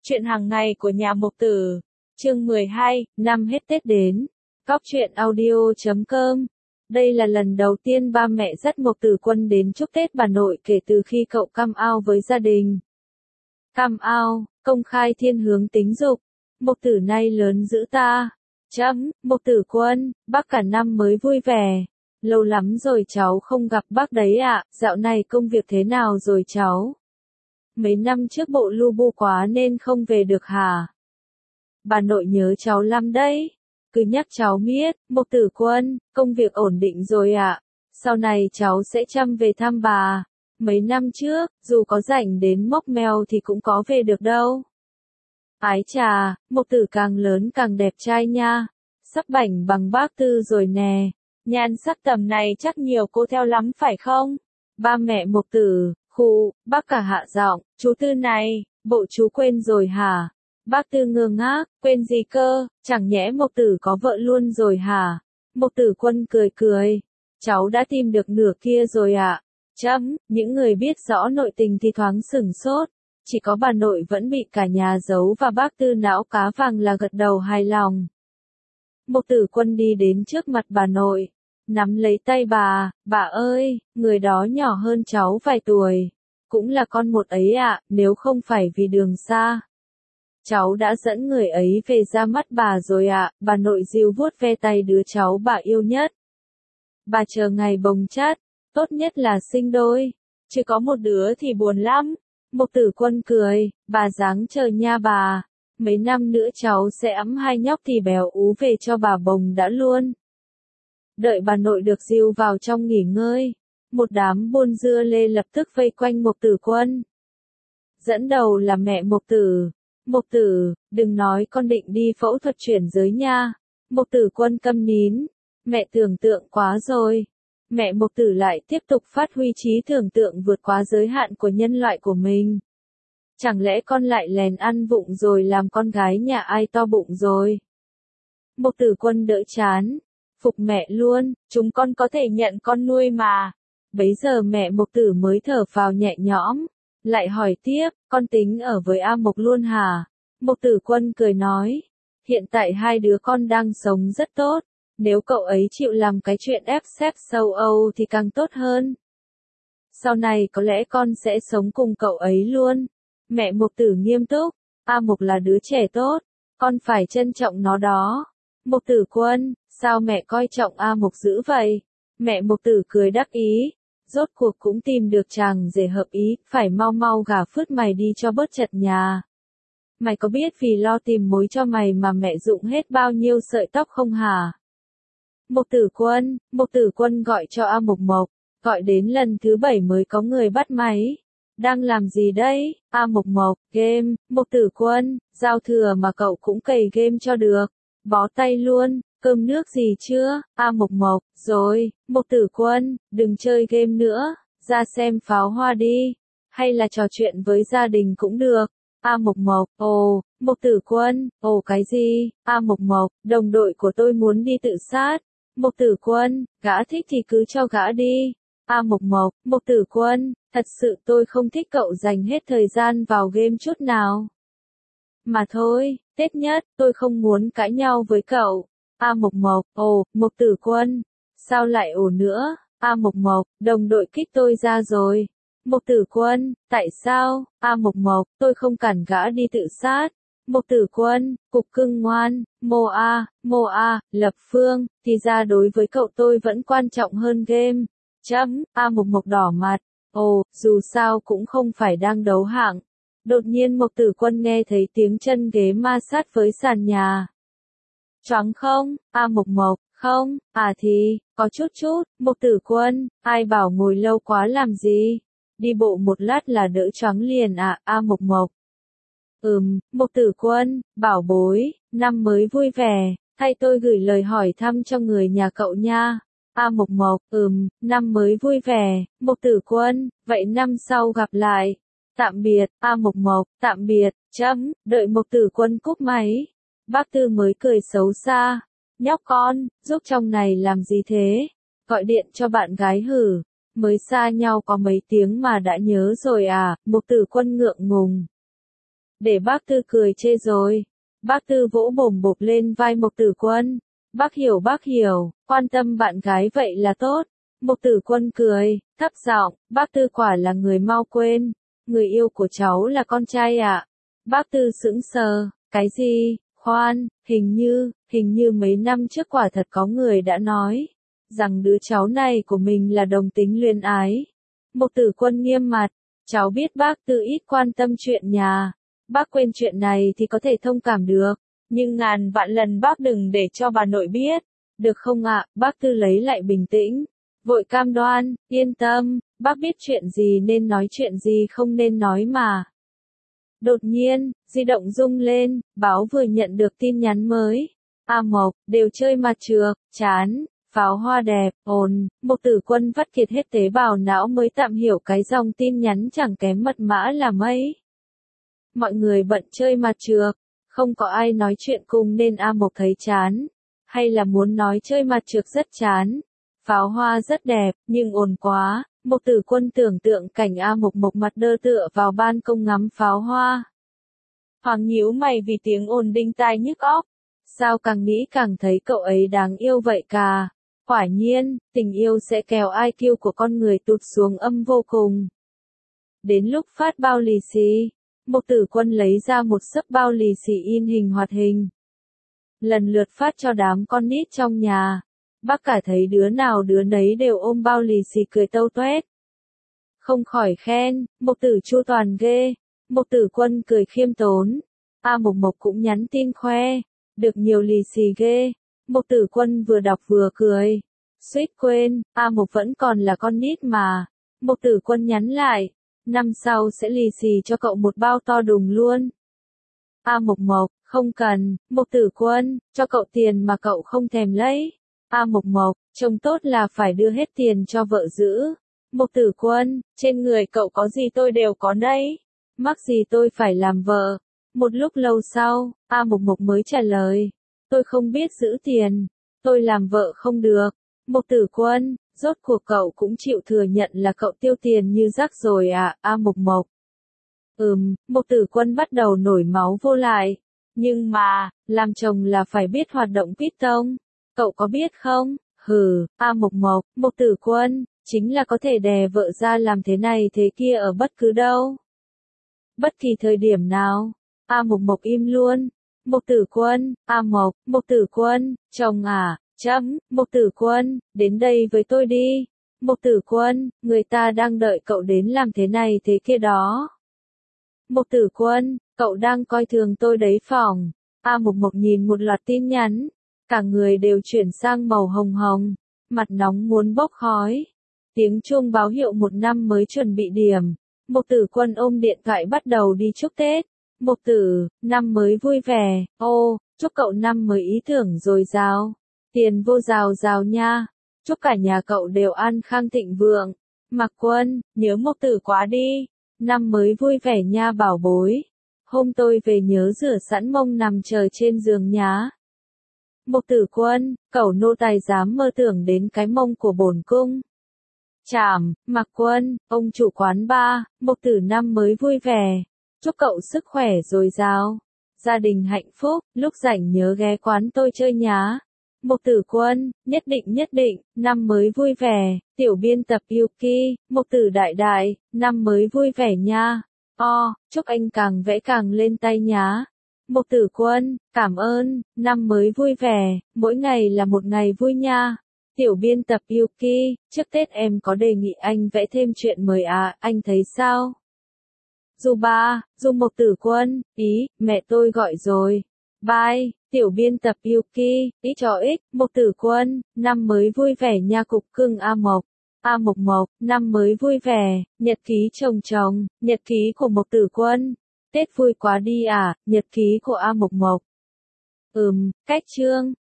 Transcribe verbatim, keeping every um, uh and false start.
Chuyện hàng ngày của nhà Mộc Tử. Chương mười hai, năm hết Tết đến. Cóc truyện audio chấm com. Đây là lần đầu tiên ba mẹ dắt Mộc Tử Quân đến chúc Tết bà nội kể từ khi cậu come out với gia đình. Come out, công khai thiên hướng tính dục. Mộc Tử nay lớn dữ ta. Chấm, Mộc Tử Quân, bác cả năm mới vui vẻ. Lâu lắm rồi cháu không gặp bác đấy ạ, dạo này công việc thế nào rồi cháu? Mấy năm trước bộ lu bu quá nên không về được hả? Bà nội nhớ cháu lắm đấy. Cứ nhắc cháu miết, Mộc Tử Quân, công việc ổn định rồi ạ. Sau này cháu sẽ chăm về thăm bà. Mấy năm trước, dù có rảnh đến móc mèo thì cũng có về được đâu. Ái chà, Mộc Tử càng lớn càng đẹp trai nha. Sắp bảnh bằng bác Tư rồi nè. Nhan sắc tầm này chắc nhiều cô theo lắm phải không? Ba mẹ Mộc Tử, khụ, bác cả hạ giọng, chú Tư này, bộ chú quên rồi hả? Bác Tư ngơ ngác, quên gì cơ, chẳng nhẽ Mộc Tử có vợ luôn rồi hả? Mộc Tử Quân cười cười, cháu đã tìm được nửa kia rồi ạ. À? Chấm, những người biết rõ nội tình thì thoáng sửng sốt, chỉ có bà nội vẫn bị cả nhà giấu và bác Tư não cá vàng là gật đầu hài lòng. Mộc Tử Quân đi đến trước mặt bà nội, nắm lấy tay bà, bà ơi, người đó nhỏ hơn cháu vài tuổi, cũng là con một ấy ạ, nếu không phải vì đường xa. Cháu đã dẫn người ấy về ra mắt bà rồi ạ, bà nội dìu vuốt ve tay đứa cháu bà yêu nhất. Bà chờ ngày bồng chắt, tốt nhất là sinh đôi, chứ có một đứa thì buồn lắm. Mộc Tử Quân cười, bà dáng chờ nha bà, mấy năm nữa cháu sẽ ẵm hai nhóc thì béo ú về cho bà bồng đã luôn. Đợi bà nội được dìu vào trong nghỉ ngơi, một đám buôn dưa lê lập tức vây quanh Mộc Tử Quân. Dẫn đầu là mẹ Mộc Tử. Mộc Tử, đừng nói con định đi phẫu thuật chuyển giới nha. Mộc Tử Quân câm nín. Mẹ tưởng tượng quá rồi. Mẹ Mộc Tử lại tiếp tục phát huy trí tưởng tượng vượt quá giới hạn của nhân loại của mình. Chẳng lẽ con lại lèn ăn vụng rồi làm con gái nhà ai to bụng rồi? Mộc Tử Quân đỡ chán. Phục mẹ luôn, chúng con có thể nhận con nuôi mà. Bấy giờ mẹ Mộc Tử mới thở phào nhẹ nhõm. Lại hỏi tiếp, con tính ở với A Mộc luôn hả? Mộc Tử Quân cười nói. Hiện tại hai đứa con đang sống rất tốt. Nếu cậu ấy chịu làm cái chuyện ép xếp sâu Âu thì càng tốt hơn. Sau này có lẽ con sẽ sống cùng cậu ấy luôn. Mẹ Mộc Tử nghiêm túc. A Mộc là đứa trẻ tốt. Con phải trân trọng nó đó. Mộc Tử Quân, sao mẹ coi trọng A Mộc dữ vậy? Mẹ Mộc Tử cười đắc ý. Rốt cuộc cũng tìm được chàng rể hợp ý, phải mau mau gả phứt mày đi cho bớt chật nhà. Mày có biết vì lo tìm mối cho mày mà mẹ rụng hết bao nhiêu sợi tóc không hả? Mộc Tử Quân, Mộc Tử Quân gọi cho A Mộc Mộc, gọi đến lần thứ bảy mới có người bắt máy. Đang làm gì đây? A Mộc Mộc, game. Mộc Tử Quân, giao thừa mà cậu cũng cày game cho được. Bó tay luôn. Cơm nước gì chưa? A Mộc Mộc, rồi. Mộc Tử Quân, đừng chơi game nữa, ra xem pháo hoa đi. Hay là trò chuyện với gia đình cũng được. A Mộc Mộc, ồ. Mộc Tử Quân, ồ cái gì? A Mộc Mộc, đồng đội của tôi muốn đi tự sát. Mộc Tử Quân, gã thích thì cứ cho gã đi. A Mộc Mộc, Mộc Tử Quân, thật sự tôi không thích cậu dành hết thời gian vào game chút nào. Mà thôi, Tết nhất, tôi không muốn cãi nhau với cậu. A Mộc Mộc, ồ, Mộc Tử Quân, sao lại ồ nữa? A Mộc Mộc, đồng đội kích tôi ra rồi. Mộc Tử Quân, tại sao? A Mộc Mộc, tôi không cản gã đi tự sát. Mộc Tử Quân, cục cưng ngoan, Mô A, Mô A, Lập Phương, thì ra đối với cậu tôi vẫn quan trọng hơn game. Chấm, A Mộc Mộc đỏ mặt, ồ, dù sao cũng không phải đang đấu hạng. Đột nhiên Mộc Tử Quân nghe thấy tiếng chân ghế ma sát với sàn nhà. Choáng không? A Mộc Mộc, không, à thì, có chút chút. Mộc Tử Quân, ai bảo ngồi lâu quá làm gì? Đi bộ một lát là đỡ choáng liền à, A Mộc Mộc. Ừm, Mộc Tử Quân, bảo bối, năm mới vui vẻ, thay tôi gửi lời hỏi thăm cho người nhà cậu nha. A Mộc Mộc, ừm, năm mới vui vẻ. Mộc Tử Quân, vậy năm sau gặp lại. Tạm biệt, A Mộc Mộc, tạm biệt, chấm, đợi Mộc Tử Quân cúp máy. Bác Tư mới cười xấu xa. Nhóc con, giúp trong này làm gì thế? Gọi điện cho bạn gái hử? Mới xa nhau có mấy tiếng mà đã nhớ rồi à? Mộc Tử Quân ngượng ngùng. để bác Tư cười chê rồi. Bác Tư vỗ bồm bộp lên vai Mộc Tử Quân. Bác hiểu bác hiểu, quan tâm bạn gái vậy là tốt. Mộc Tử Quân cười, thấp giọng, bác Tư quả là người mau quên. Người yêu của cháu là con trai ạ. À? Bác Tư sững sờ, cái gì, khoan, hình như, hình như mấy năm trước quả thật có người đã nói, rằng đứa cháu này của mình là đồng tính luyến ái. Mộc Tử Quân nghiêm mặt, cháu biết bác Tư ít quan tâm chuyện nhà. Bác quên chuyện này thì có thể thông cảm được, nhưng ngàn vạn lần bác đừng để cho bà nội biết. Được không ạ? À? Bác Tư lấy lại bình tĩnh, vội cam đoan, yên tâm, bác biết chuyện gì nên nói chuyện gì không nên nói mà. Đột nhiên, di động rung lên, báo vừa nhận được tin nhắn mới. A Mộc, đều chơi mặt trược, chán, pháo hoa đẹp, ồn, Mộc Tử Quân vắt kiệt hết tế bào não mới tạm hiểu cái dòng tin nhắn chẳng kém mật mã là mấy. Mọi người bận chơi mặt trược, không có ai nói chuyện cùng nên A Mộc thấy chán. Hay là muốn nói chơi mặt trược rất chán. Pháo hoa rất đẹp, nhưng ồn quá. Mộc Tử Quân tưởng tượng cảnh A Mộc Mộc mặt đơ tựa vào ban công ngắm pháo hoa. Hoàng nhíu mày vì tiếng ồn đinh tai nhức óc. Sao càng nghĩ càng thấy cậu ấy đáng yêu vậy cả. Quả nhiên, tình yêu sẽ kéo i kiu của con người tụt xuống âm vô cùng. Đến lúc phát bao lì xì, Mộc Tử Quân lấy ra một xấp bao lì xì in hình hoạt hình. Lần lượt phát cho đám con nít trong nhà. Bác cả thấy đứa nào đứa nấy đều ôm bao lì xì cười tâu toét. Không khỏi khen, Mộc Tử chu toàn ghê. Mộc Tử Quân cười khiêm tốn. A Mộc Mộc cũng nhắn tin khoe. Được nhiều lì xì ghê. Mộc Tử Quân vừa đọc vừa cười. Suýt quên, A Mộc vẫn còn là con nít mà. Mộc Tử Quân nhắn lại. Năm sau sẽ lì xì cho cậu một bao to đùng luôn. A Mộc Mộc, không cần. Mộc Tử Quân, cho cậu tiền mà cậu không thèm lấy. A Mộc Mộc, chồng tốt là phải đưa hết tiền cho vợ giữ. Mộc Tử Quân, trên người cậu có gì tôi đều có đấy. Mắc gì tôi phải làm vợ. Một lúc lâu sau, A Mộc Mộc mới trả lời. Tôi không biết giữ tiền. Tôi làm vợ không được. Mộc Tử Quân, rốt cuộc cậu cũng chịu thừa nhận là cậu tiêu tiền như rác rồi à, A Mộc Mộc. Ừm, Mộc Tử Quân bắt đầu nổi máu vô lại. Nhưng mà, làm chồng là phải biết hoạt động Python. Cậu có biết không? Hừ, A Mộc Mộc, Mộc Tử Quân, chính là có thể đè vợ ra làm thế này thế kia ở bất cứ đâu. Bất kỳ thời điểm nào. A Mộc Mộc im luôn. Mộc Tử Quân, A Mộc, Mộc Tử Quân, chồng à, chấm, Mộc Tử Quân, đến đây với tôi đi. Mộc Tử Quân, người ta đang đợi cậu đến làm thế này thế kia đó. Mộc Tử Quân, cậu đang coi thường tôi đấy phỏng. A Mộc Mộc nhìn một loạt tin nhắn. Cả người đều chuyển sang màu hồng hồng. Mặt nóng muốn bốc khói. Tiếng chuông báo hiệu một năm mới chuẩn bị điểm. Mộc Tử Quân ôm điện thoại bắt đầu đi chúc Tết. Mộc Tử, năm mới vui vẻ. Ô, chúc cậu năm mới ý tưởng dồi dào. Tiền vô rào rào nha. Chúc cả nhà cậu đều an khang thịnh vượng. Mạc Quân, nhớ Mộc Tử quá đi. Năm mới vui vẻ nha bảo bối. Hôm tôi về nhớ rửa sẵn mông nằm chờ trên giường nhá. Mộc Tử Quân, cẩu nô tài dám mơ tưởng đến cái mông của bổn cung. Chảm, Mạc Quân, ông chủ quán ba, Mộc Tử năm mới vui vẻ. Chúc cậu sức khỏe dồi dào. Gia đình hạnh phúc, lúc rảnh nhớ ghé quán tôi chơi nhá. Mộc Tử Quân, nhất định nhất định, năm mới vui vẻ. Tiểu biên tập Yuki, Mộc Tử đại đại, năm mới vui vẻ nha. O, chúc anh càng vẽ càng lên tay nhá. Mộc Tử Quân, cảm ơn, năm mới vui vẻ, mỗi ngày là một ngày vui nha. Tiểu biên tập Yuki, trước Tết em có đề nghị anh vẽ thêm chuyện mới à, anh thấy sao? Du ba, Du Mộc Tử Quân, ý, mẹ tôi gọi rồi. Bye, tiểu biên tập Yuki, ý cho ích, Mộc Tử Quân, năm mới vui vẻ nha cục cưng A Mộc. A Mộc Mộc, năm mới vui vẻ, nhật ký chồng chồng, nhật ký của Mộc Tử Quân. Tết vui quá đi à, nhật ký của A Mộc Mộc. Ừm, cách chương.